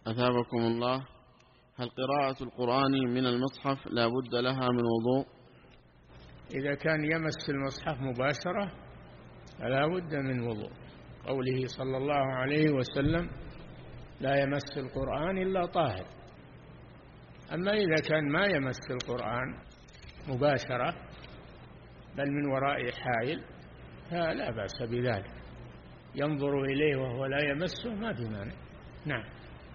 أثابكم الله. هل قراءة القرآن من المصحف لا بد لها من وضوء؟ إذا كان يمس المصحف مباشرة فلا بد من وضوء، قوله صلى الله عليه وسلم: لا يمس القرآن إلا طاهر. أما إذا كان ما يمس القرآن مباشرة بل من وراء حائل فلا بأس بذلك، ينظر إليه وهو لا يمسه ما في مانع. نعم.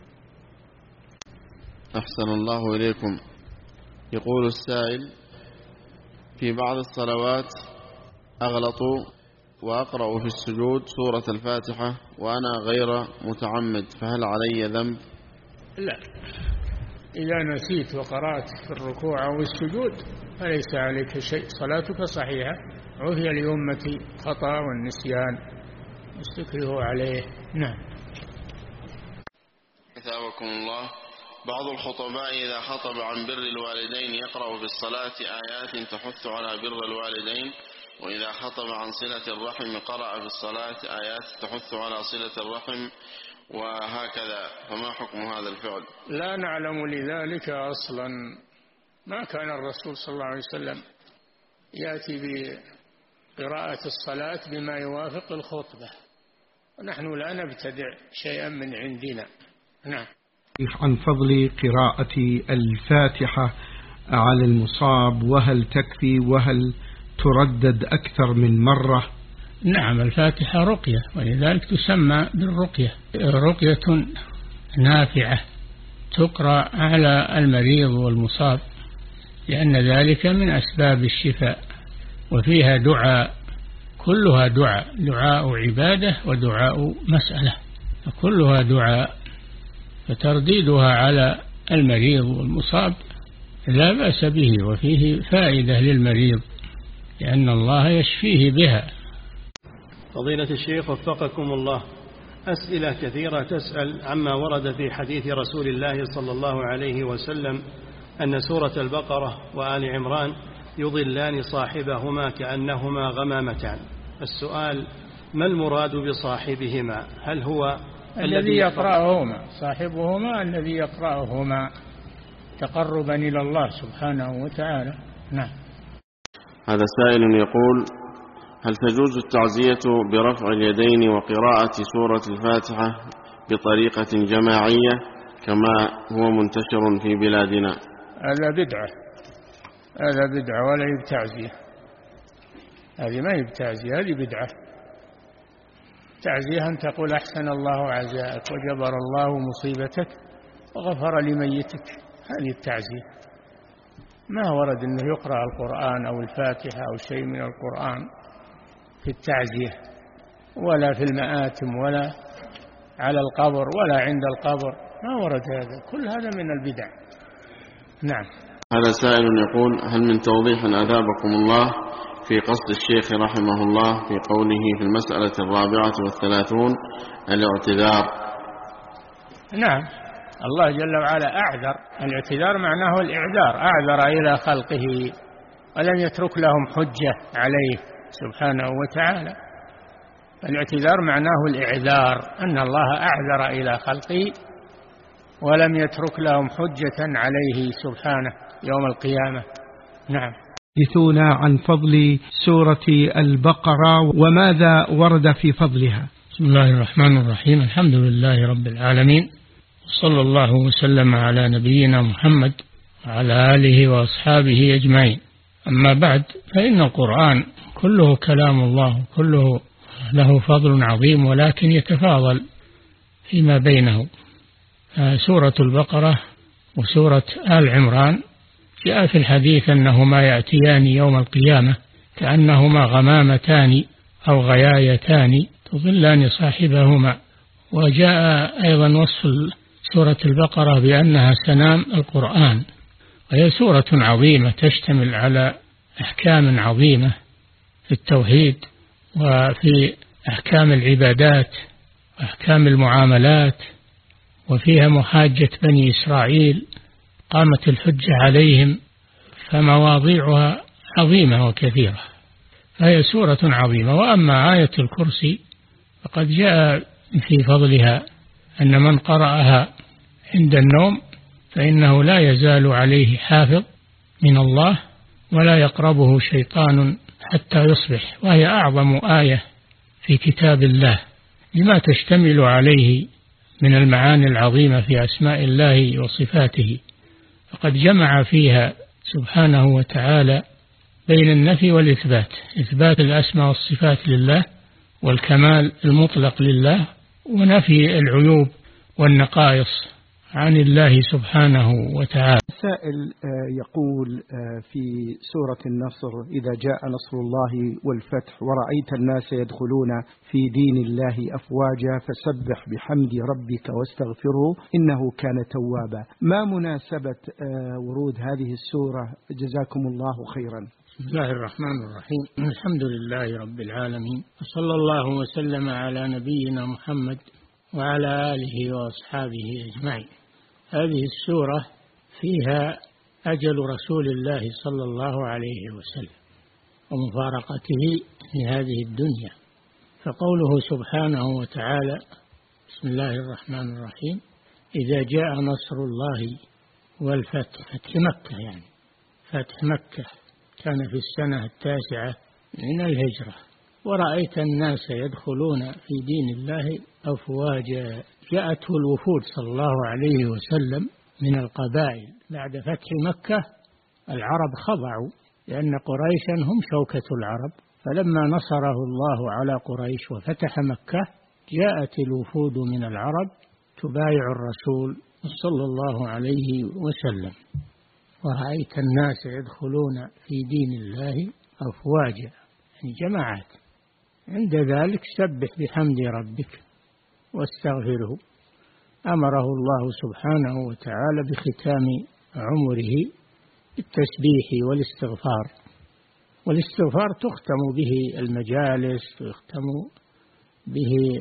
أحسن الله إليكم. يقول السائل: في بعض الصلوات أغلط وأقرأ في السجود سورة الفاتحة وأنا غير متعمد، فهل علي ذنب؟ لا، إذا نسيت وقرأت في الركوع أو السجود فليس عليك شيء، صلاتك صحيحة. عفي لأمتي خطأ والنسيان استكره عليه. نعم. أثابكم الله. بعض الخطباء إذا خطب عن بر الوالدين يقرأ في الصلاة آيات تحث على بر الوالدين، وإذا خطب عن صلة الرحم قرأ في الصلاة آيات تحث على صلة الرحم، وهكذا، فما حكم هذا الفعل؟ لا نعلم لذلك أصلا. ما كان الرسول صلى الله عليه وسلم يأتي بقراءة الصلاة بما يوافق الخطبة، ونحن لا نبتدع شيئا من عندنا. نعم. عن فضل قراءة الفاتحة على المصاب، وهل تكفي وهل تردد أكثر من مرة؟ نعم، الفاتحة رقية، ولذلك تسمى بالرقية، رقية نافعة تقرأ على المريض والمصاب، لأن ذلك من أسباب الشفاء، وفيها دعاء، كلها دعاء عبادة ودعاء مسألة، كلها دعاء، فترديدها على المريض والمصاب لا بأس به، وفيه فائدة للمريض لأن الله يشفيه بها. فضيلة الشيخ وفقكم الله، أسئلة كثيرة تسأل عما ورد في حديث رسول الله صلى الله عليه وسلم أن سورة البقرة وآل عمران يضلان صاحبهما كأنهما غمامتان. السؤال: ما المراد بصاحبهما؟ هل هو الذي يقرأهما، صاحبهما الذي يقرأهما تقربا إلى الله سبحانه وتعالى. نعم. هذا سائل يقول: هل تجوز التعزية برفع اليدين وقراءة سورة الفاتحة بطريقة جماعية كما هو منتشر في بلادنا؟ هذا بدعة، هذا بدعة ولا يبتعزية، هذه ما يبتعزية، هذه بدعة. تعزيها أن تقول: أحسن الله عزاءك وجبر الله مصيبتك وغفر لميتك، هذه التعزية. ما ورد أنه يقرأ القرآن أو الفاتحة أو شيء من القرآن في التعزية، ولا في المآتم ولا على القبر ولا عند القبر، ما ورد هذا، كل هذا من البدع. نعم. هذا سائل يقول: هل من توضيح أثابكم الله في قصد الشيخ رحمه الله في قوله في المسألة 34 الاعتذار؟ نعم، الله جل وعلا أعذر، الاعتذار معناه الإعذار، أعذر إلى خلقه ولم يترك لهم حجة عليه سبحانه وتعالى. الاعتذار معناه الإعذار، أن الله أعذر إلى خلقه ولم يترك لهم حجة عليه سبحانه يوم القيامة. نعم. حدثونا عن فضل سورة البقرة وماذا ورد في فضلها. بسم الله الرحمن الرحيم، الحمد لله رب العالمين، وصلى الله وسلم على نبينا محمد وعلى آله وأصحابه أجمعين. أما بعد، فإن القرآن كله كلام الله، كله له فضل عظيم، ولكن يتفاضل فيما بينه. سورة البقرة وسورة آل عمران جاء في الحديث أنهما يأتيان يوم القيامة كأنهما غمامتان أو غيايتان تظلان صاحبهما. وجاء أيضا وصف سورة البقرة بأنها سنام القرآن، وهي سورة عظيمة تشتمل على أحكام عظيمة في التوحيد وفي أحكام العبادات وأحكام المعاملات، وفيها محاجة بني إسرائيل، قامت الحجة عليهم، فمواضيعها عظيمة وكثيرة، فهي سورة عظيمة. وأما آية الكرسي فقد جاء في فضلها أن من قرأها عند النوم فإنه لا يزال عليه حافظ من الله ولا يقربه شيطان حتى يصبح، وهي أعظم آية في كتاب الله لما تشتمل عليه من المعاني العظيمة في أسماء الله وصفاته، فقد جمع فيها سبحانه وتعالى بين النفي والإثبات، إثبات الأسماء والصفات لله والكمال المطلق لله، ونفي العيوب والنقائص عن الله سبحانه وتعالى. سائل يقول في سورة النصر: إذا جاء نصر الله والفتح ورأيت الناس يدخلون في دين الله أفواجا فسبح بحمد ربك واستغفره إنه كان توابا. ما مناسبة ورود هذه السورة؟ جزاكم الله خيرا. بسم الله الرحمن الرحيم، الحمد لله رب العالمين، وصلى الله وسلم على نبينا محمد وعلى آله وأصحابه أجمعين. هذه السورة فيها أجل رسول الله صلى الله عليه وسلم ومفارقته في هذه الدنيا، فقوله سبحانه وتعالى: بسم الله الرحمن الرحيم: إذا جاء نصر الله والفتح، فتح مكة، يعني فتح مكة كان في السنة 9 من الهجرة، ورأيت الناس يدخلون في دين الله أفواجا. جاءته الوفود صلى الله عليه وسلم من القبائل بعد فتح مكة. العرب خضعوا لأن قريشا هم شوكة العرب، فلما نصره الله على قريش وفتح مكة جاءت الوفود من العرب تبايع الرسول صلى الله عليه وسلم، ورأيت الناس يدخلون في دين الله أفواجا، يعني جماعات. عند ذلك سبح بحمد ربك واستغفره. أمره الله سبحانه وتعالى بختام عمره بالتسبيح والاستغفار، والاستغفار تختم به المجالس، تختم به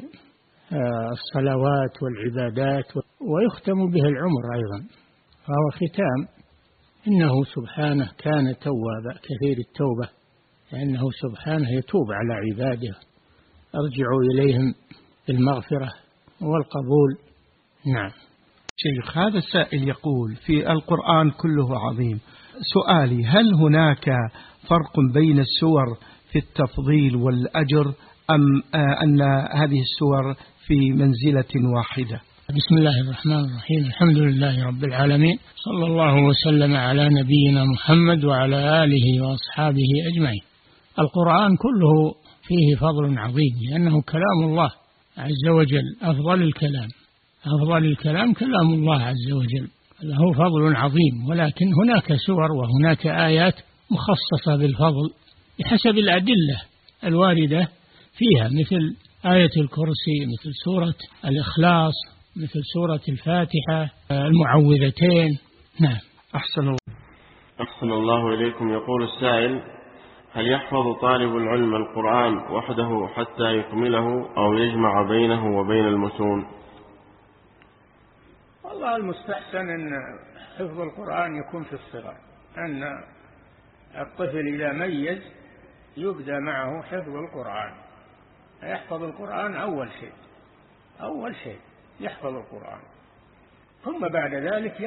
الصلوات والعبادات، ويختم به العمر أيضا، فهو ختام. إنه سبحانه كان توابا كثير التوبة، لأنه سبحانه يتوب على عباده، أرجعوا إليهم بالمغفرة والقبول. نعم. شيخ، هذا السائل يقول: في القرآن كله عظيم، سؤالي: هل هناك فرق بين السور في التفضيل والأجر، أم أن هذه السور في منزلة واحدة؟ بسم الله الرحمن الرحيم، الحمد لله رب العالمين، صلى الله وسلم على نبينا محمد وعلى آله وأصحابه أجمعين. القرآن كله فيه فضل عظيم، لأنه كلام الله عز وجل، أفضل الكلام كلام الله عز وجل، له فضل عظيم. ولكن هناك سور وهناك آيات مخصصة بالفضل بحسب الأدلة الواردة فيها، مثل آية الكرسي، مثل سورة الإخلاص، مثل سورة الفاتحة، المعوذتين. نعم. أحسن الله إليكم. يقول السائل: هل يحفظ طالب العلم القرآن وحده حتى يكمله، أو يجمع بينه وبين المتون؟ والله المستحسن أن حفظ القرآن يكون في الصغر، أن الطفل إذا ميز يبدأ معه حفظ القرآن، يحفظ القرآن أول شيء يحفظ القرآن، ثم بعد ذلك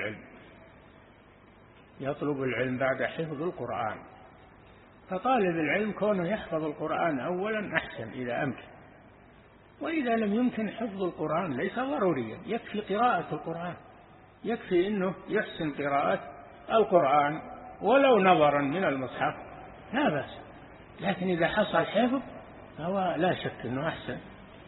يطلب العلم بعد حفظ القرآن. فطالب العلم كونه يحفظ القرآن أولا أحسن إذا أمكن، وإذا لم يمكن حفظ القرآن ليس ضروريا، يكفي قراءة القرآن، يكفي أنه يحسن قراءة القرآن ولو نظرا من المصحف لا بأس. لكن إذا حصل حفظ فهو لا شك أنه أحسن،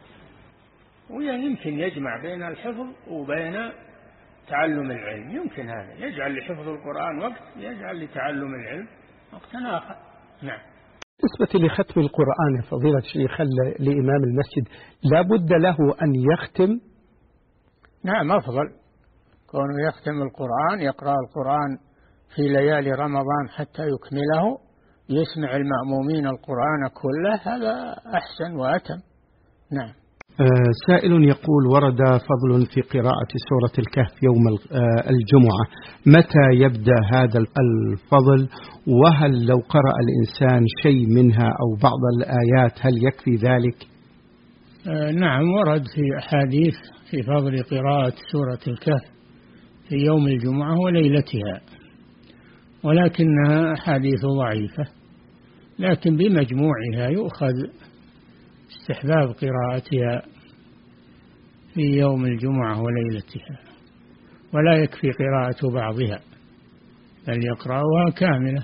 ويمكن يجمع بين الحفظ وبين تعلم العلم، يمكن هذا يجعل لحفظ القرآن وقت، يجعل لتعلم العلم وقتا آخر. نعم. بالنسبة لختم القرآن يا فضيلة الشيخ لإمام المسجد، لا بد له أن يختم؟ نعم، أفضل كونه يختم القرآن، يقرأ القرآن في ليالي رمضان حتى يكمله، يسمع المأمومين القرآن كله، هذا أحسن وأتم. نعم. سائل يقول: ورد فضل في قراءة سورة الكهف يوم الجمعة، متى يبدأ هذا الفضل؟ وهل لو قرأ الإنسان شيء منها أو بعض الآيات هل يكفي ذلك؟ نعم، ورد في أحاديث في فضل قراءة سورة الكهف في يوم الجمعة وليلتها، ولكنها أحاديث ضعيفة، لكن بمجموعها يؤخذ استحباب قراءتها في يوم الجمعة وليلتها، ولا يكفي قراءة بعضها، بل يقرأها كاملة،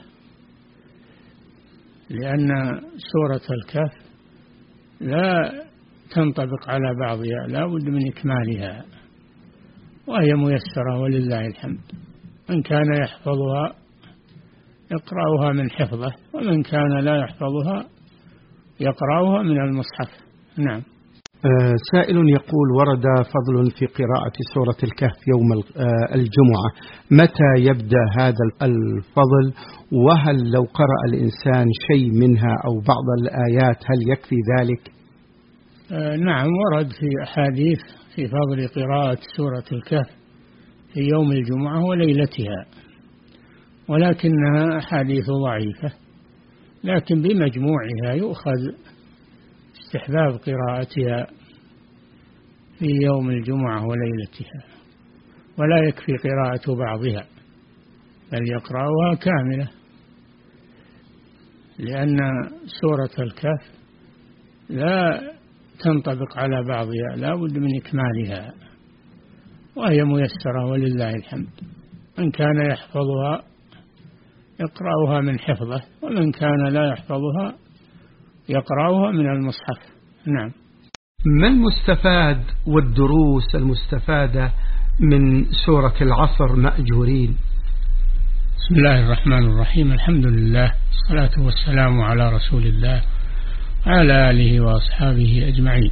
لأن سورة الكهف لا تنطبق على بعضها، لا بد من إكمالها، وهي ميسرة ولله الحمد. من كان يحفظها يقرأها من حفظه، ومن كان لا يحفظها يقرأها من المصحف. نعم. سائل يقول: ورد فضل في قراءة سورة الكهف يوم الجمعة، متى يبدأ هذا الفضل؟ وهل لو قرأ الإنسان شيء منها أو بعض الآيات هل يكفي ذلك؟ نعم، ورد في أحاديث في فضل قراءة سورة الكهف في يوم الجمعة وليلتها، ولكنها أحاديث ضعيفة، لكن بمجموعها يؤخذ استحباب قراءتها في يوم الجمعة وليلتها، ولا يكفي قراءة بعضها، بل يقرأها كاملة، لأن سورة الكهف لا تنطبق على بعضها، لا بد من إكمالها، وهي ميسرة ولله الحمد. من كان يحفظها يقرأها من حفظه، ومن كان لا يحفظها يقرأها من المصحف. نعم. ما المستفاد والدروس المستفادة من سورة العصر مأجورين؟ بسم الله الرحمن الرحيم، الحمد لله، الصلاة والسلام على رسول الله وعلى آله وأصحابه أجمعين.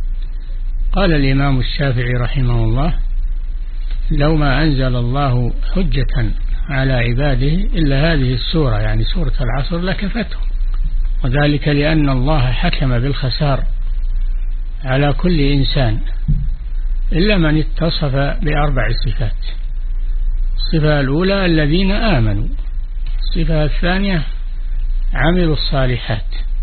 قال الإمام الشافعي رحمه الله: لو ما أنزل الله حجة على عباده إلا هذه السورة، يعني سورة العصر، لكفتهم، وذلك لأن الله حكم بالخسار على كل إنسان إلا من اتصف بأربع صفات. الصفة الأولى الذين آمنوا، الصفة الثانية عملوا الصالحات،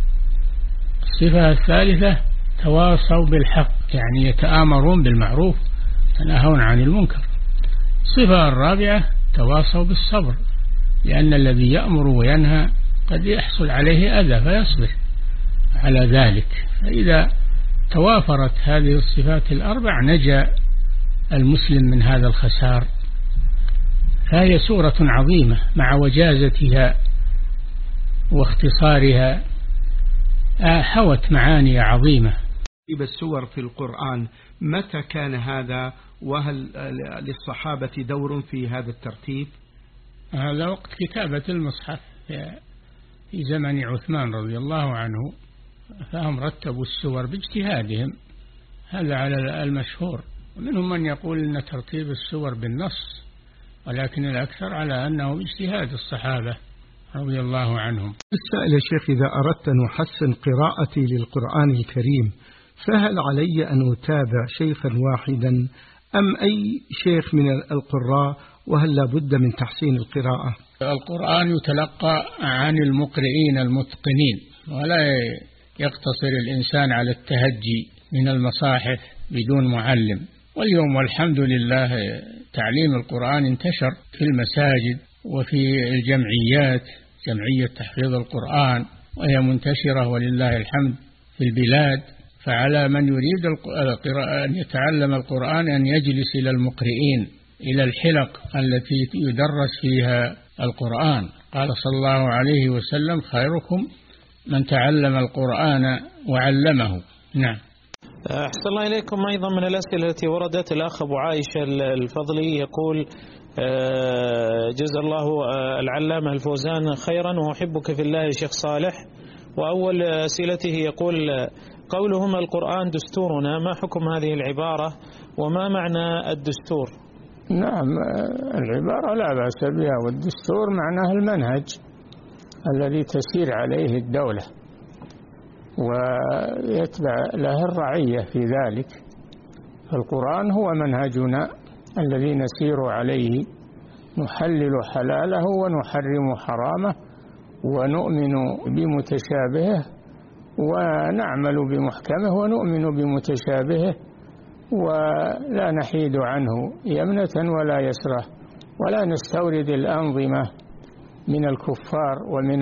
الصفة الثالثة تواصوا بالحق، يعني يتآمرون بالمعروف يتناهون عن المنكر. الصفة الرابعة تواصوا بالصبر، لأن الذي يأمر وينهى قد يحصل عليه أذى فيصبر على ذلك. فإذا توافرت هذه الصفات الأربع نجا المسلم من هذا الخسار. فهي سورة عظيمة مع وجازتها واختصارها، حوت معاني عظيمة. السور في القرآن متى كان هذا؟ وهل للصحابة دور في هذا الترتيب؟ هذا وقت كتابة المصحف في زمن عثمان رضي الله عنه، فهم رتبوا السور باجتهادهم، هذا على المشهور. ومنهم من يقول أن ترتيب السور بالنص، ولكن الأكثر على أنه باجتهاد الصحابة رضي الله عنهم. السائل: يا شيخ، إذا أردت أن أحسن قراءتي للقرآن الكريم فهل علي أن أتابع شيخا واحدا أم أي شيخ من القراء؟ وهل لا بد من تحسين القراءة؟ القرآن يتلقى عن المقرئين المتقنين، ولا يقتصر الإنسان على التهجي من المصاحف بدون معلم. واليوم والحمد لله تعليم القرآن انتشر في المساجد وفي الجمعيات، جمعية تحفيظ القرآن، وهي منتشرة ولله الحمد في البلاد. فعلى من يريد أن يتعلم القرآن أن يجلس إلى المقرئين، إلى الحلق التي يدرس فيها القرآن. قال صلى الله عليه وسلم: خيركم من تعلم القرآن وعلمه. نعم. أحسن الله إليكم. أيضا من الأسئلة التي وردت، الأخ أبو عائشة الفضلي يقول: جزا الله العلامة الفوزان خيرا، وأحبك في الله يا شيخ صالح. وأول أسئلته يقول: قولهم القرآن دستورنا، ما حكم هذه العبارة وما معنى الدستور؟ نعم، العبارة لا بأس بها، والدستور معناه المنهج الذي تسير عليه الدولة ويتبع له الرعية في ذلك. القرآن هو منهجنا الذي نسير عليه، نحلل حلاله ونحرم حرامه ونؤمن بمتشابهه ونعمل بمحكمه ونؤمن بمتشابهه ولا نحيد عنه يمنة ولا يسرة، ولا نستورد الأنظمة من الكفار ومن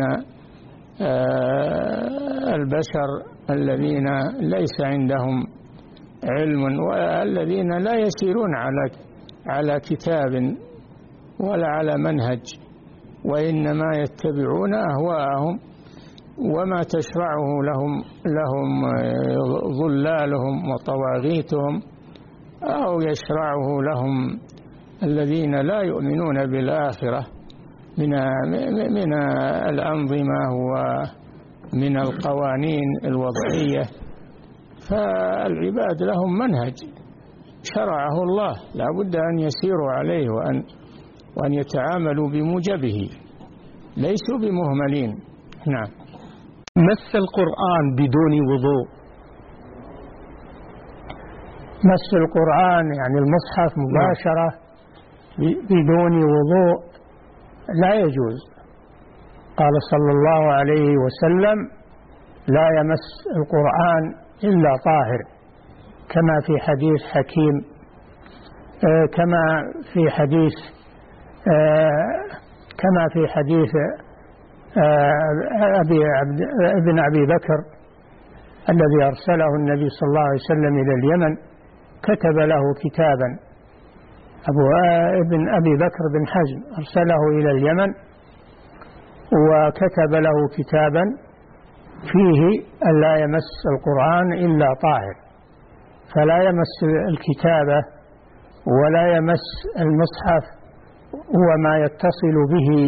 البشر الذين ليس عندهم علم والذين لا يسيرون على كتاب ولا على منهج، وإنما يتبعون أهواءهم وما تشرعه لهم ظلالهم وطواغيتهم، أو يشرعه لهم الذين لا يؤمنون بالآخرة من الأنظمة ومن القوانين الوضعية. فالعباد لهم منهج شرعه الله لا بد أن يسيروا عليه وأن يتعاملوا بموجبه، ليسوا بمهملين. نعم. مس القرآن بدون وضوء. مس القرآن يعني المصحف مباشرة بدون وضوء لا يجوز. قال صلى الله عليه وسلم: لا يمس القرآن إلا طاهر، كما في حديث حكيم، كما في حديث ابن أبي بكر الذي أرسله النبي صلى الله عليه وسلم إلى اليمن، كتب له كتابا. ابن أبي بكر بن حزم أرسله إلى اليمن وكتب له كتابا فيه أن لا يمس القرآن إلا طاهر، فلا يمس الكتابة ولا يمس المصحف وما يتصل به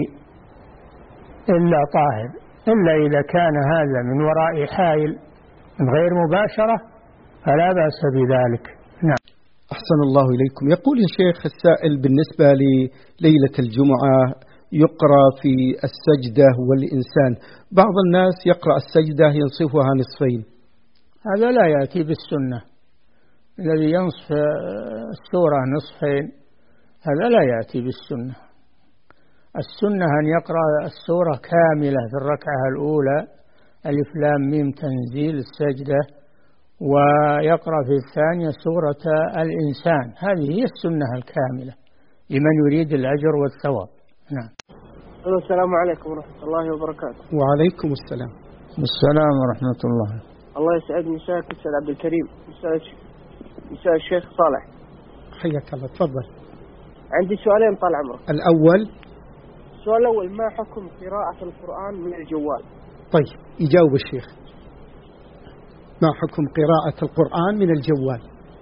إلا طاهر، إلا إذا كان هذا من وراء حائل من غير مباشرة فلا بأس بذلك. نعم. أحسن الله إليكم. يقول يا شيخ السائل: بالنسبة لليلة الجمعة يقرأ في السجدة والإنسان، بعض الناس يقرأ السجدة ينصفها نصفين، هذا لا يأتي بالسنة. الذي ينصف السورة نصفين هذا لا يأتي بالسنة. السنة أن يقرأ السورة كاملة في الركعة الأولى، ألف لام ميم تنزيل السجدة، ويقرأ في الثانية سورة الإنسان. هذه هي السنة الكاملة لمن يريد الأجر والثواب. نعم. السلام عليكم ورحمة الله وبركاته. وعليكم السلام. السلام ورحمة الله. الله يسعد مساك أستاذ عبد الكريم. مساء الشيخ صالح. حياك الله. تفضل. عندي سؤالين طال عمرك. السؤال الأول: ما حكم قراءة القرآن من الجوال؟ طيب، يجاوب الشيخ. ما حكم قراءة القرآن من الجوال؟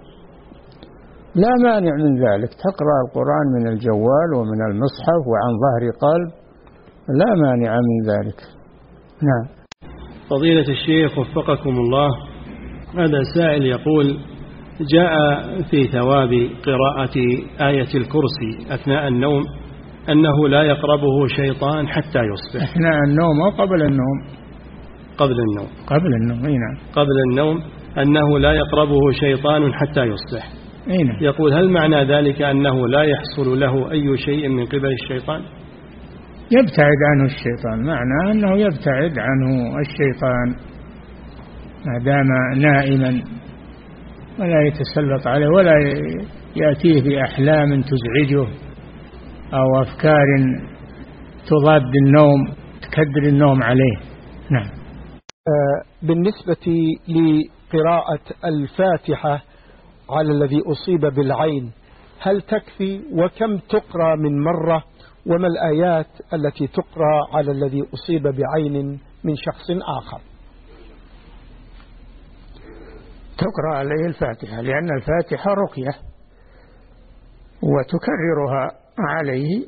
لا مانع من ذلك، تقرأ القرآن من الجوال ومن المصحف وعن ظهر قلب، لا مانع من ذلك. نعم. فضيلة الشيخ وفقكم الله، هذا سائل يقول: جاء في ثواب قراءة آية الكرسي أثناء النوم أنه لا يقربه شيطان حتى يصبح. أثناء النوم أو قبل النوم؟ قبل النوم. قبل النوم. نعم. قبل النوم أنه لا يقربه شيطان حتى يصبح. نعم. يقول: هل معنى ذلك أنه لا يحصل له أي شيء من قبل الشيطان؟ يبتعد عنه الشيطان، معناه أنه يبتعد عنه الشيطان ما دام نائما، ولا يتسلط عليه ولا يأتيه بأحلام تزعجه أو أفكار تضاد النوم تكدر النوم عليه. نعم. بالنسبة لقراءة الفاتحة على الذي أصيب بالعين، هل تكفي؟ وكم تقرأ من مرة؟ وما الآيات التي تقرأ على الذي أصيب بعين من شخص آخر؟ تقرأ عليه الفاتحة، لأن الفاتحة رقية، وتكررها عليه،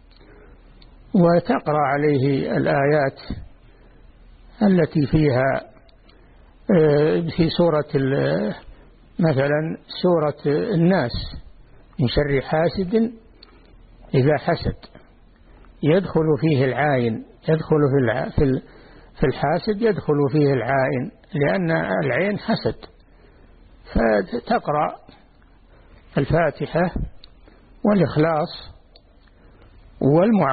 وتقرأ عليه الآيات التي فيها في سورة مثلا سورة الناس: من شر حاسد إذا حسد، يدخل فيه العائن، يدخل في الحاسد يدخل فيه العائن، لأن العين حسد. فتقرأ الفاتحة والإخلاص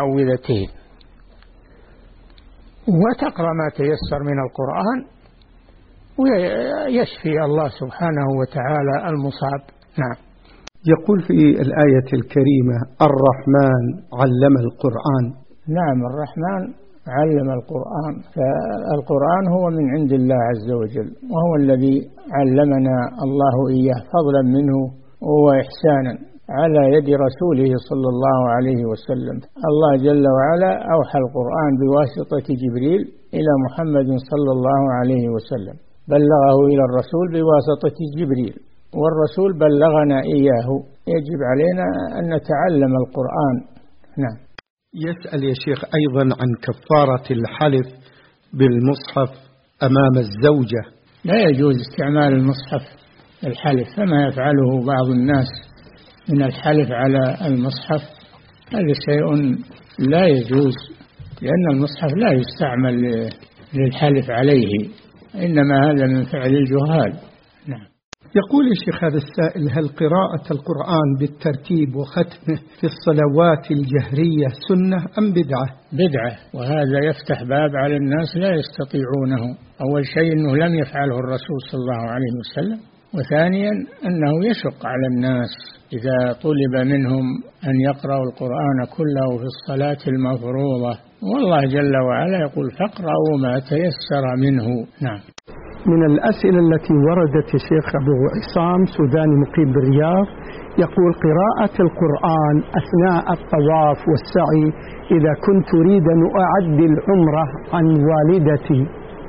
والمعوذتين، وتقرأ ما تيسر من القرآن، ويشفي الله سبحانه وتعالى المصاب. نعم. يقول في الآية الكريمة الرحمن علم القرآن. نعم، الرحمن علم القرآن، فالقرآن هو من عند الله عز وجل، وهو الذي علمنا الله إياه فضلا منه وإحسانا على يد رسوله صلى الله عليه وسلم. الله جل وعلا أوحى القرآن بواسطة جبريل إلى محمد صلى الله عليه وسلم، بلغه إلى الرسول بواسطة جبريل، والرسول بلغنا إياه. يجب علينا أن نتعلم القرآن. نعم. يسأل يا شيخ أيضا عن كفارة الحلف بالمصحف أمام الزوجة. لا يجوز استعمال المصحف الحلف، فما يفعله بعض الناس من الحلف على المصحف هذا شيء لا يجوز، لأن المصحف لا يستعمل للحلف عليه، إنما هذا من فعل الجهال. نعم. يقول الشيخ هذا السائل: هل قراءة القرآن بالترتيب وختمه في الصلوات الجهرية سنة أم بدعة؟ بدعة، وهذا يفتح باب على الناس لا يستطيعونه. أول شيء أنه لم يفعله الرسول صلى الله عليه وسلم، وثانيا أنه يشق على الناس إذا طلب منهم أن يقرأوا القرآن كله في الصلاة المفروضة، والله جل وعلا يقول فاقرأوا ما تيسر منه. نعم. من الأسئلة التي وردت يا شيخ أبو عصام سوداني مقيم بالرياض، يقول: قراءة القرآن أثناء الطواف والسعي إذا كنت أريد أن أعدي العمرة عن والدتي.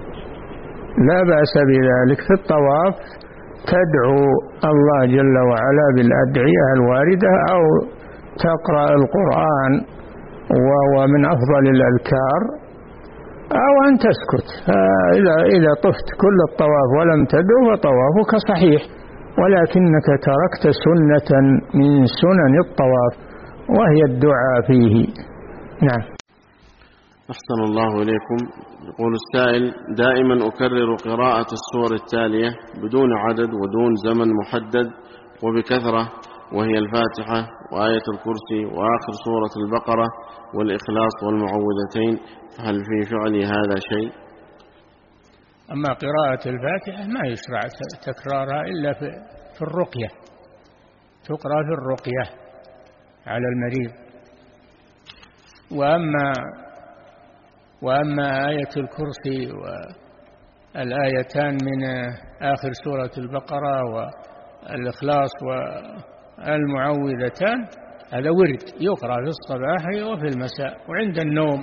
لا بأس بذلك. في الطواف تدعو الله جل وعلا بالأدعية الواردة، أو تقرأ القرآن وهو من أفضل الأذكار، أو أن تسكت. إذا طفت كل الطواف ولم تدعو فطوافك صحيح، ولكنك تركت سنة من سنن الطواف وهي الدعاء فيه. نعم. أحسن الله إليكم. يقول السائل: دائما أكرر قراءة السور التالية بدون عدد ودون زمن محدد وبكثرة، وهي الفاتحة وآية الكرسي وآخر سورة البقرة والإخلاص والمعوذتين، هل في فعلي هذا شيء؟ أما قراءة الفاتحة ما يشرع تكرارها إلا في الرقية، تقرأ في الرقية على المريض. وأما آية الكرسي والآيتان من آخر سورة البقرة والإخلاص والمعوذتان هذا ورد يقرأ في الصباح وفي المساء وعند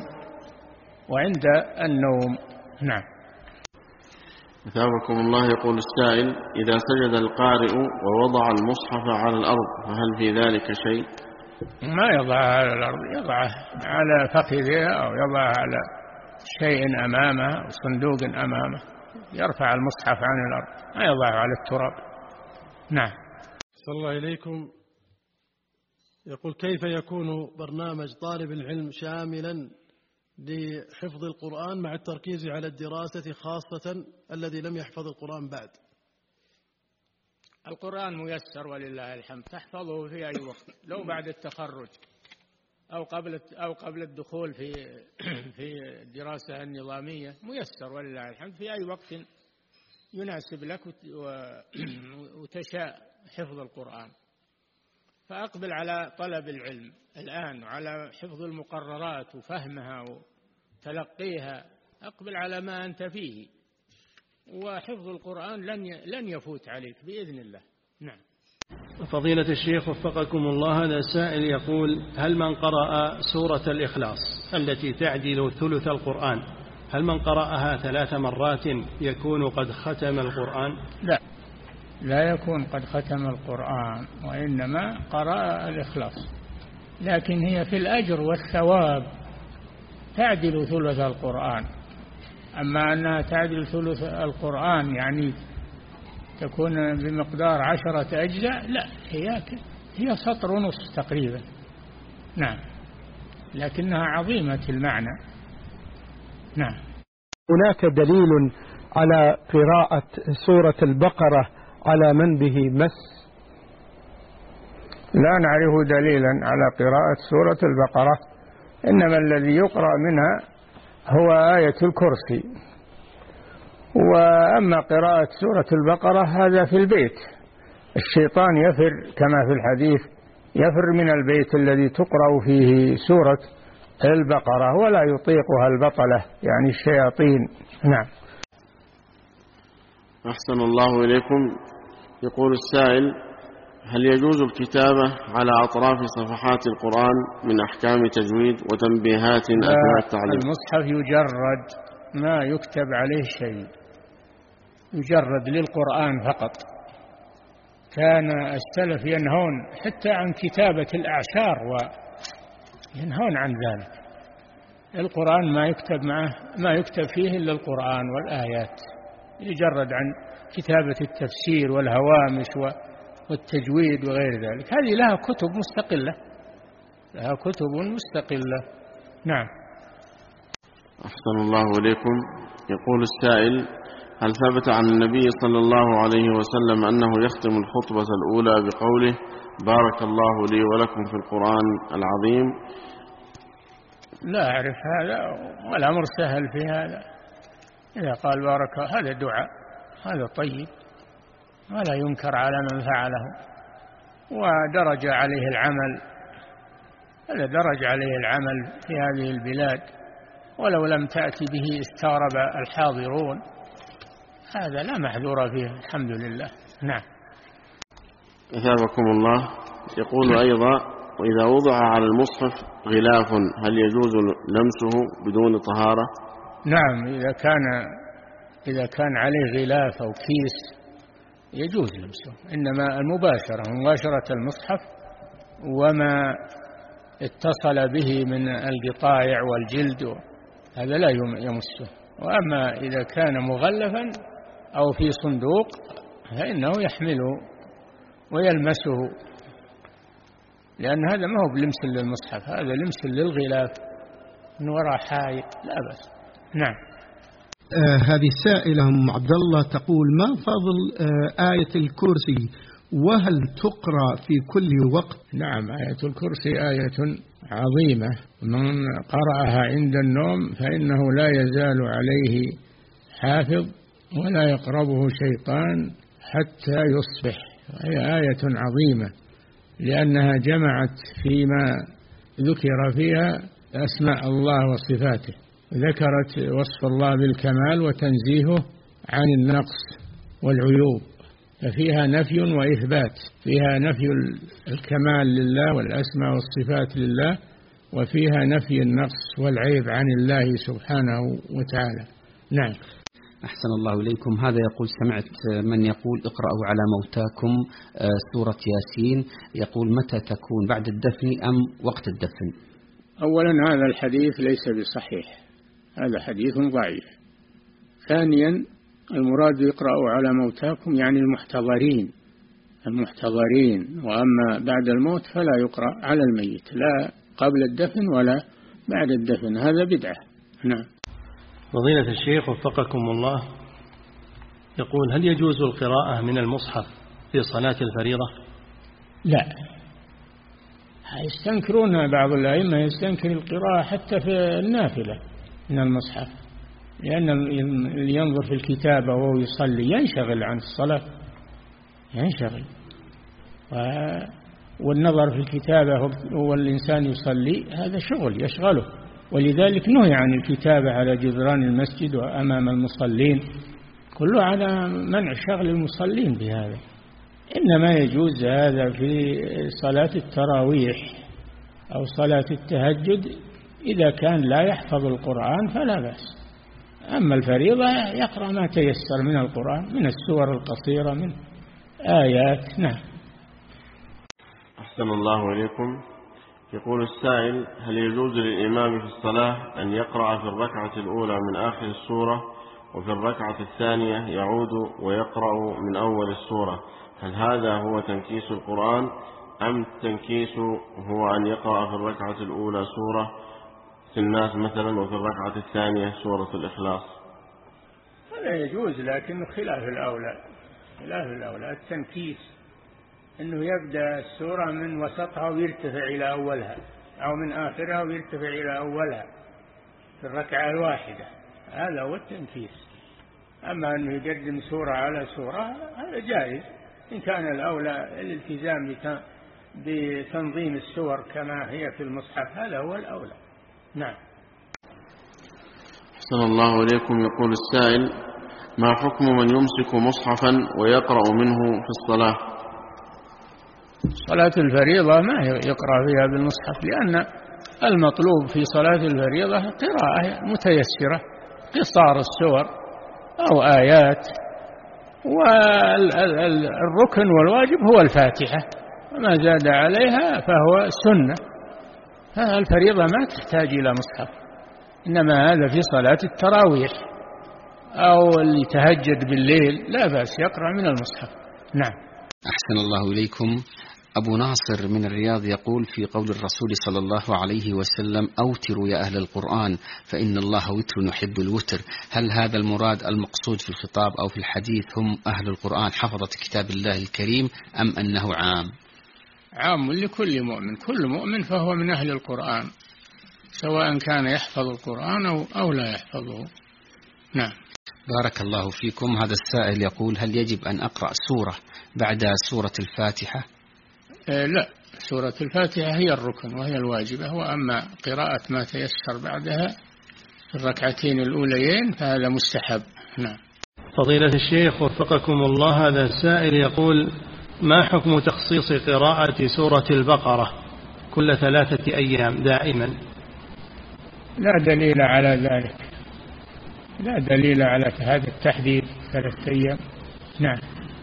النوم. نعم. أثابكم الله. يقول السائل: إذا سجد القارئ ووضع المصحف على الأرض فهل في ذلك شيء؟ ما يضعها على الأرض، يضعها على فخذه أو يضعها على شيء أمامه أو صندوق أمامه، يرفع المصحف عن الأرض، ما يضعه على التراب. نعم. صلى الله إليكم. يقول: كيف يكون برنامج طالب العلم شاملا لحفظ القرآن مع التركيز على الدراسة، خاصة الذي لم يحفظ القرآن بعد؟ القرآن ميسر ولله الحمد، تحفظه في أي وقت، لو بعد التخرج أو قبل الدخول في الدراسة النظامية، ميسر ولله الحمد في أي وقت يناسب لك وتشاء حفظ القرآن. فأقبل على طلب العلم الآن وعلى حفظ المقررات وفهمها وتلقيها، أقبل على ما أنت فيه، وحفظ القرآن لن يفوت عليك بإذن الله. نعم. فضيلة الشيخ وفقكم الله، هذا سائل يقول: هل من قرأ سورة الإخلاص التي تعدل ثلث القرآن، هل من قرأها 3 مرات يكون قد ختم القرآن؟ لا يكون قد ختم القرآن، وإنما قرأ الإخلاص، لكن هي في الأجر والثواب تعدل ثلث القرآن. أما أنها تعدل ثلث القرآن يعني تكون بمقدار 10 أجزاء، لا، هي سطر ونصف تقريبا. نعم، لكنها عظيمة المعنى. نعم. هناك دليل على قراءة سورة البقرة على من به مس؟ لا نعرف دليلا على قراءة سورة البقرة، إنما الذي يقرأ منها هو آية الكرسي وأما قراءة سورة البقرة هذا في البيت، الشيطان يفر كما في الحديث، يفر من البيت الذي تقرأ فيه سورة البقرة ولا يطيقها البطلة يعني الشياطين. نعم. أحسن الله إليكم. يقول السائل: هل يجوز الكتابة على أطراف صفحات القرآن من أحكام تجويد وتنبيهات أثناء التعليم؟ المصحف يجرد، ما يكتب عليه شيء، يجرد للقرآن فقط. كان السلف ينهون حتى عن كتابة الأعشار وينهون عن ذلك. القرآن ما يكتب معه، ما يكتب فيه إلا القرآن والآيات، يجرد عن كتابة التفسير والهوامش والتجويد وغير ذلك. هذه لها كتب مستقلة، لها كتب مستقلة. نعم. أحسن الله إليكم. يقول السائل: هل ثبت عن النبي صلى الله عليه وسلم أنه يختم الخطبة الأولى بقوله: بارك الله لي ولكم في القرآن العظيم؟ لا أعرف هذا، والأمر سهل في هذا. إذا قال بارك، هذا دعاء، هذا طيب ولا ينكر على من فعله، ودرج عليه العمل، هذا درج عليه العمل في هذه البلاد، ولو لم تأتي به استغرب الحاضرون. هذا لا محذور فيه، الحمد لله. نعم. أثابكم الله. يقول أيضا: وإذا وضع على المصحف غلاف هل يجوز لمسه بدون طهارة؟ نعم، إذا كان عليه غلاف أو كيس يجوز لمسه، إنما مباشرة المصحف وما اتصل به من القطايع والجلد هذا لا يمسه. وأما إذا كان مغلفا أو في صندوق فإنه يحمله ويلمسه، لأن هذا ما هو بلمس للمصحف، هذا لمس للغلاف من وراء حائط، لا بأس. نعم. هذه السائلة أم عبد الله تقول: ما فضل آية الكرسي، وهل تقرأ في كل وقت؟ نعم، آية الكرسي آية عظيمة، من قرأها عند النوم فإنه لا يزال عليه حافظ ولا يقربه شيطان حتى يصبح. هي آية عظيمة لأنها جمعت فيما ذكر فيها أسماء الله وصفاته، ذكرت وصف الله بالكمال وتنزيهه عن النقص والعيوب، ففيها نفي وإثبات، فيها نفي الكمال لله والأسماء والصفات لله، وفيها نفي النقص والعيب عن الله سبحانه وتعالى. نعم. أحسن الله إليكم. هذا يقول: سمعت من يقول اقرأوا على موتاكم سورة ياسين، يقول متى تكون، بعد الدفن أم وقت الدفن؟ أولا هذا الحديث ليس بصحيح، هذا حديث ضعيف. ثانيا المراد يقرأوا على موتاكم يعني المحتضرين، وأما بعد الموت فلا يقرأ على الميت، لا قبل الدفن ولا بعد الدفن، هذا بدعة. نعم. فضيلة الشيخ وفقكم الله، يقول: هل يجوز القراءة من المصحف في صلاة الفريضة؟ لا، يستنكرون بعض الأئمة، يستنكر القراءة حتى في النافلة من المصحف، لأن اللي ينظر في الكتابة وهو يصلي ينشغل عن الصلاة، ينشغل، والنظر في الكتابة والإنسان يصلي هذا شغل يشغله، ولذلك نهي عن الكتابة على جدران المسجد وأمام المصلين، كله على منع شغل المصلين بهذا. إنما يجوز هذا في صلاة التراويح أو صلاة التهجد إذا كان لا يحفظ القرآن فلا بأس. أما الفريضة يقرأ ما تيسر من القرآن، من السور القصيرة، من آيات. نعم. أحسن الله إليكم. يقول السائل: هل يجوز للإمام في الصلاة أن يقرأ في الركعة الأولى من آخر السورة، وفي الركعة الثانية يعود ويقرأ من أول السورة؟ هل هذا هو تنكيس القرآن، أم التنكيس هو أن يقرأ في الركعة الأولى سورة في الناس مثلا، وفي الركعة الثانية سورة الإخلاص؟ هذا يجوز، لكنه خلاف الأولى التنكيس، أنه يبدأ السورة من وسطها ويرتفع إلى أولها، أو من آخرها ويرتفع إلى أولها في الركعة الواحدة، هذا هو التنكيس. أما أنه يقدم سورة على سورة هذا جائز إن كان الأولى الالتزام بتنظيم السور كما هي في المصحف، هذا هو الأولى. نعم. أحسن الله إليكم. يقول السائل: ما حكم من يمسك مصحفا ويقرأ منه في الصلاة؟ صلاة الفريضة ما يقرأ فيها بالمصحف، لأن المطلوب في صلاة الفريضة قراءة متيسرة، قصار السور أو آيات، والركن والواجب هو الفاتحة، وما زاد عليها فهو سنة. الفريضة ما تحتاج إلى مصحف، إنما هذا في صلاة التراويح أو اللي يتهجد بالليل لا بأس يقرأ من المصحف. نعم. أحسن الله إليكم. أبو ناصر من الرياض يقول: في قول الرسول صلى الله عليه وسلم: أوتروا يا أهل القرآن فإن الله وتر يحب الوتر، هل هذا المراد المقصود في الخطاب أو في الحديث هم أهل القرآن حفظة كتاب الله الكريم، أم أنه عام؟ عام لكل مؤمن، كل مؤمن فهو من أهل القرآن، سواء كان يحفظ القرآن أو لا يحفظه. نعم. بارك الله فيكم. هذا السائل يقول: هل يجب أن أقرأ سورة بعد سورة الفاتحة؟ لا، سورة الفاتحة هي الركن وهي الواجبة، وأما قراءة ما تيسر بعدها في الركعتين الأوليين فهذا مستحب. نعم. فضيلة الشيخ وفقكم الله، هذا السائل يقول: ما حكم تخصيص قراءة سورة البقرة كل 3 أيام دائما؟ لا دليل على ذلك، لا دليل على هذا التحديد 3 أيام. نعم.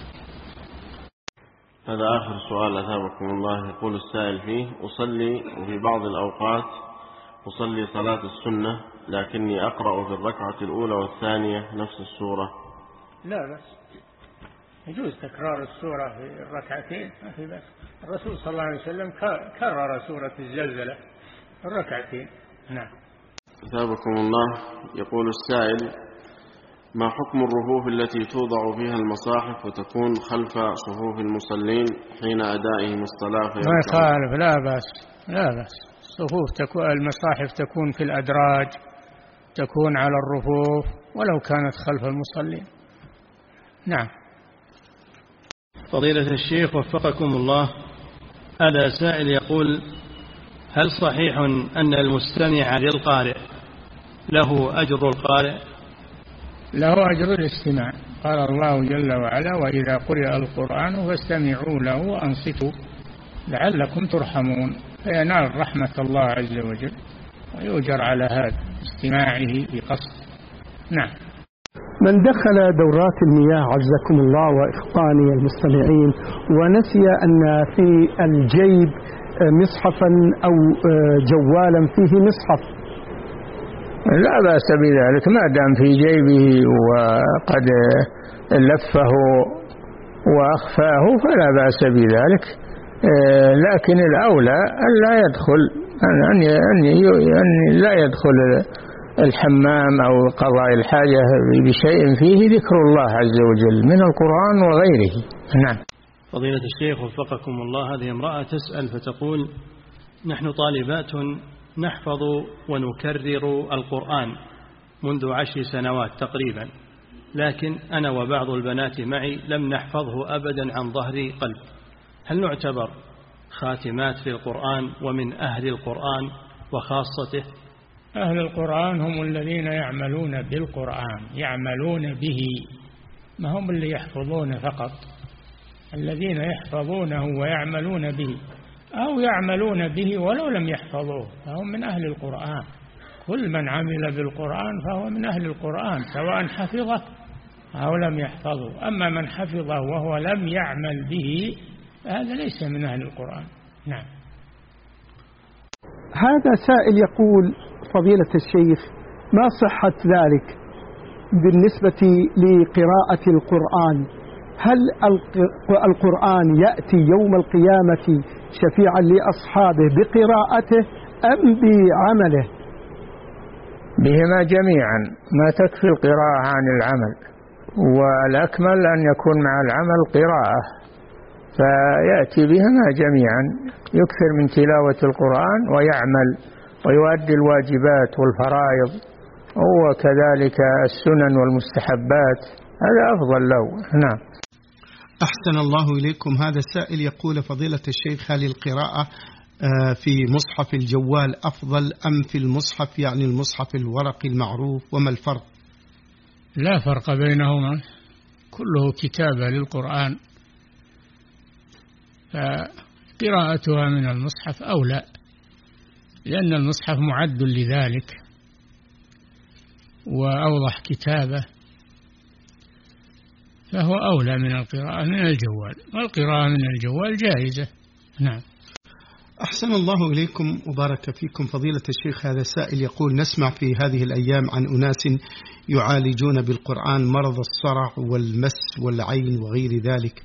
هذا آخر سؤال أثابكم الله. يقول السائل فيه: أصلي وفي بعض الأوقات أصلي صلاة السنة، لكني أقرأ في الركعة الأولى والثانية نفس السورة. لا بس، يجوز تكرار السورة في الركعتين، ما في بس. الرسول صلى الله عليه وسلم كرر سورة الزلزلة في الركعتين. نعم. أثابكم الله. يقول السائل: ما حكم الرفوف التي توضع فيها المصاحف وتكون خلف صفوف المصلين حين أدائهم الصلاة؟ ما يخالف، لا بأس، لا بأس. المصاحف تكون في الأدراج، تكون على الرفوف ولو كانت خلف المصلين. نعم. فضيلة الشيخ وفقكم الله، هذا سائل يقول: هل صحيح أن المستمع للقارئ له أجر القارئ؟ له أجر الاستماع. قال الله جل وعلا: وإذا قرئ القرآن فاستمعوا له وأنصتوا لعلكم ترحمون، فينال رحمة الله عز وجل ويؤجر على هذا استماعه بقصد. نعم. من دخل دورات المياه عزكم الله وإخواني المستمعين ونسي أن في الجيب مصحفا أو جوالا فيه مصحف، لا بأس بذلك ما دام في جيبه وقد لفه وأخفاه فلا بأس بذلك، لكن الأولى أن لا يدخل أن لا يدخل الحمام أو قضاء الحاجة بشيء فيه ذكر الله عز وجل من القرآن وغيره. نعم. فضيلة الشيخ وفقكم الله، هذه امرأة تسأل فتقول: نحن طالبات نحفظ ونكرر القرآن منذ 10 سنوات تقريبا، لكن أنا وبعض البنات معي لم نحفظه أبدا عن ظهر قلب، هل نعتبر خاتمات في القرآن ومن أهل القرآن وخاصته؟ أهل القرآن هم الذين يعملون بالقرآن، يعملون به، ما هم اللي يحفظون فقط، الذين يحفظونه ويعملون به أو يعملون به ولو لم يحفظوه فهم من أهل القرآن. كل من عمل بالقرآن فهو من أهل القرآن سواء حفظه أو لم يحفظه. أما من حفظه وهو لم يعمل به هذا ليس من أهل القرآن. نعم. هذا سائل يقول: فضيلة الشيخ، ما صحة ذلك بالنسبة لقراءة القرآن؟ هل القرآن يأتي يوم القيامة شفيعا لأصحابه بقراءته أم بعمله؟ بهما جميعا، ما تكفي القراءة عن العمل، والأكمل أن يكون مع العمل قراءة، فيأتي بهما جميعا، يكثر من تلاوة القرآن ويعمل ويؤدي الواجبات والفرائض، وكذلك السنن والمستحبات، هذا أفضل له. نعم. أحسن الله إليكم. هذا السائل يقول: فضيلة الشيخ، هل القراءة في مصحف الجوال أفضل أم في المصحف، يعني المصحف الورقي المعروف، وما الفرق؟ لا فرق بينهما، كله كتابة للقرآن، فقراءتها من المصحف أولى، لأن المصحف معد لذلك وأوضح كتابة، فهو أولى من القراءة من الجوال، والقراءة من الجوال جائزة. نعم. أحسن الله إليكم وبارك فيكم. فضيلة الشيخ، هذا السائل يقول: نسمع في هذه الأيام عن أناس يعالجون بالقرآن مرض الصرع والمس والعين وغير ذلك،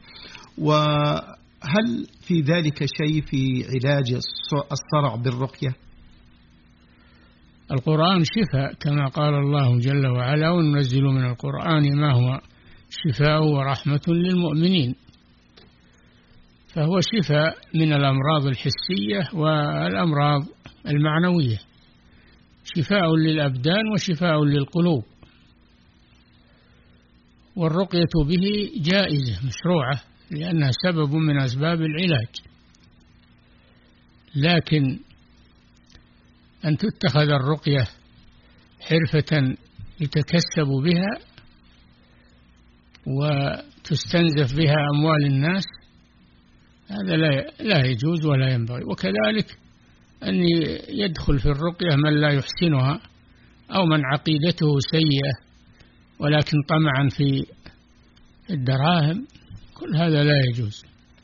وهل في ذلك شيء في علاج الصرع بالرقية؟ القرآن شفاء كما قال الله جل وعلا: وننزل من القرآن ما هو شفاء ورحمة للمؤمنين، فهو شفاء من الأمراض الحسية والأمراض المعنوية، شفاء للأبدان وشفاء للقلوب، والرقية به جائزة مشروعة لأنها سبب من أسباب العلاج، لكن أن تتخذ الرقية حرفة يتكسب بها وتستنزف بها أموال الناس، هذا لا يجوز ولا ينبغي. وكذلك أن يدخل في الرقية من لا يحسنها أو من عقيدته سيئة ولكن طمعا في الدراهم، كل هذا لا يجوز.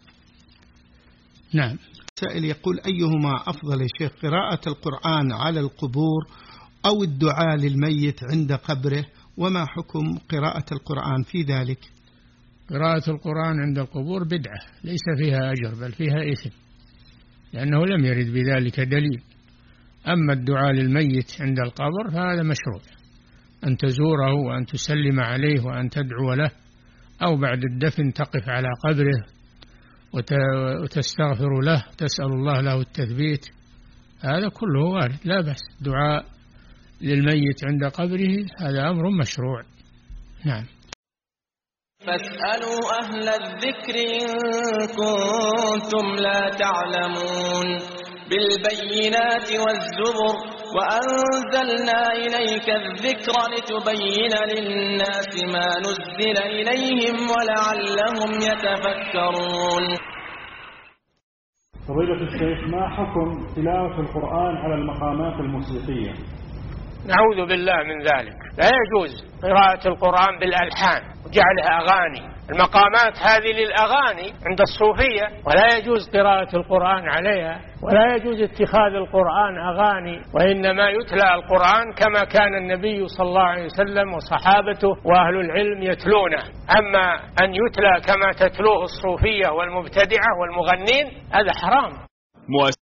نعم. سائل يقول: أيهما أفضل يا شيخ، قراءة القرآن على القبور أو الدعاء للميت عند قبره، وما حكم قراءة القرآن في ذلك؟ قراءة القرآن عند القبور بدعة ليس فيها أجر بل فيها إثم، لأنه لم يرد بذلك دليل. أما الدعاء للميت عند القبر فهذا مشروع، أن تزوره وأن تسلم عليه وأن تدعو له، أو بعد الدفن تقف على قبره وتستغفر له، تسأل الله له التثبيت، هذا كله وارد لا بأس. دعاء للميت عند قبره هذا أمر مشروع. نعم. فاسألوا أهل الذكر إن كنتم لا تعلمون بالبينات والزبر وأنزلنا إليك الذكر لتبين للناس ما نزل إليهم ولعلهم يتفكرون. فضيلة الشيخ، ما حكم تلاوة القرآن على المقامات الموسيقية؟ نعوذ بالله من ذلك، لا يجوز قراءة القرآن بالألحان وجعلها أغاني، المقامات هذه للأغاني عند الصوفية، ولا يجوز قراءة القرآن عليها، ولا يجوز اتخاذ القرآن أغاني، وإنما يتلى القرآن كما كان النبي صلى الله عليه وسلم وصحابته وأهل العلم يتلونه. أما أن يتلى كما تتلوه الصوفية والمبتدعة والمغنين هذا حرام.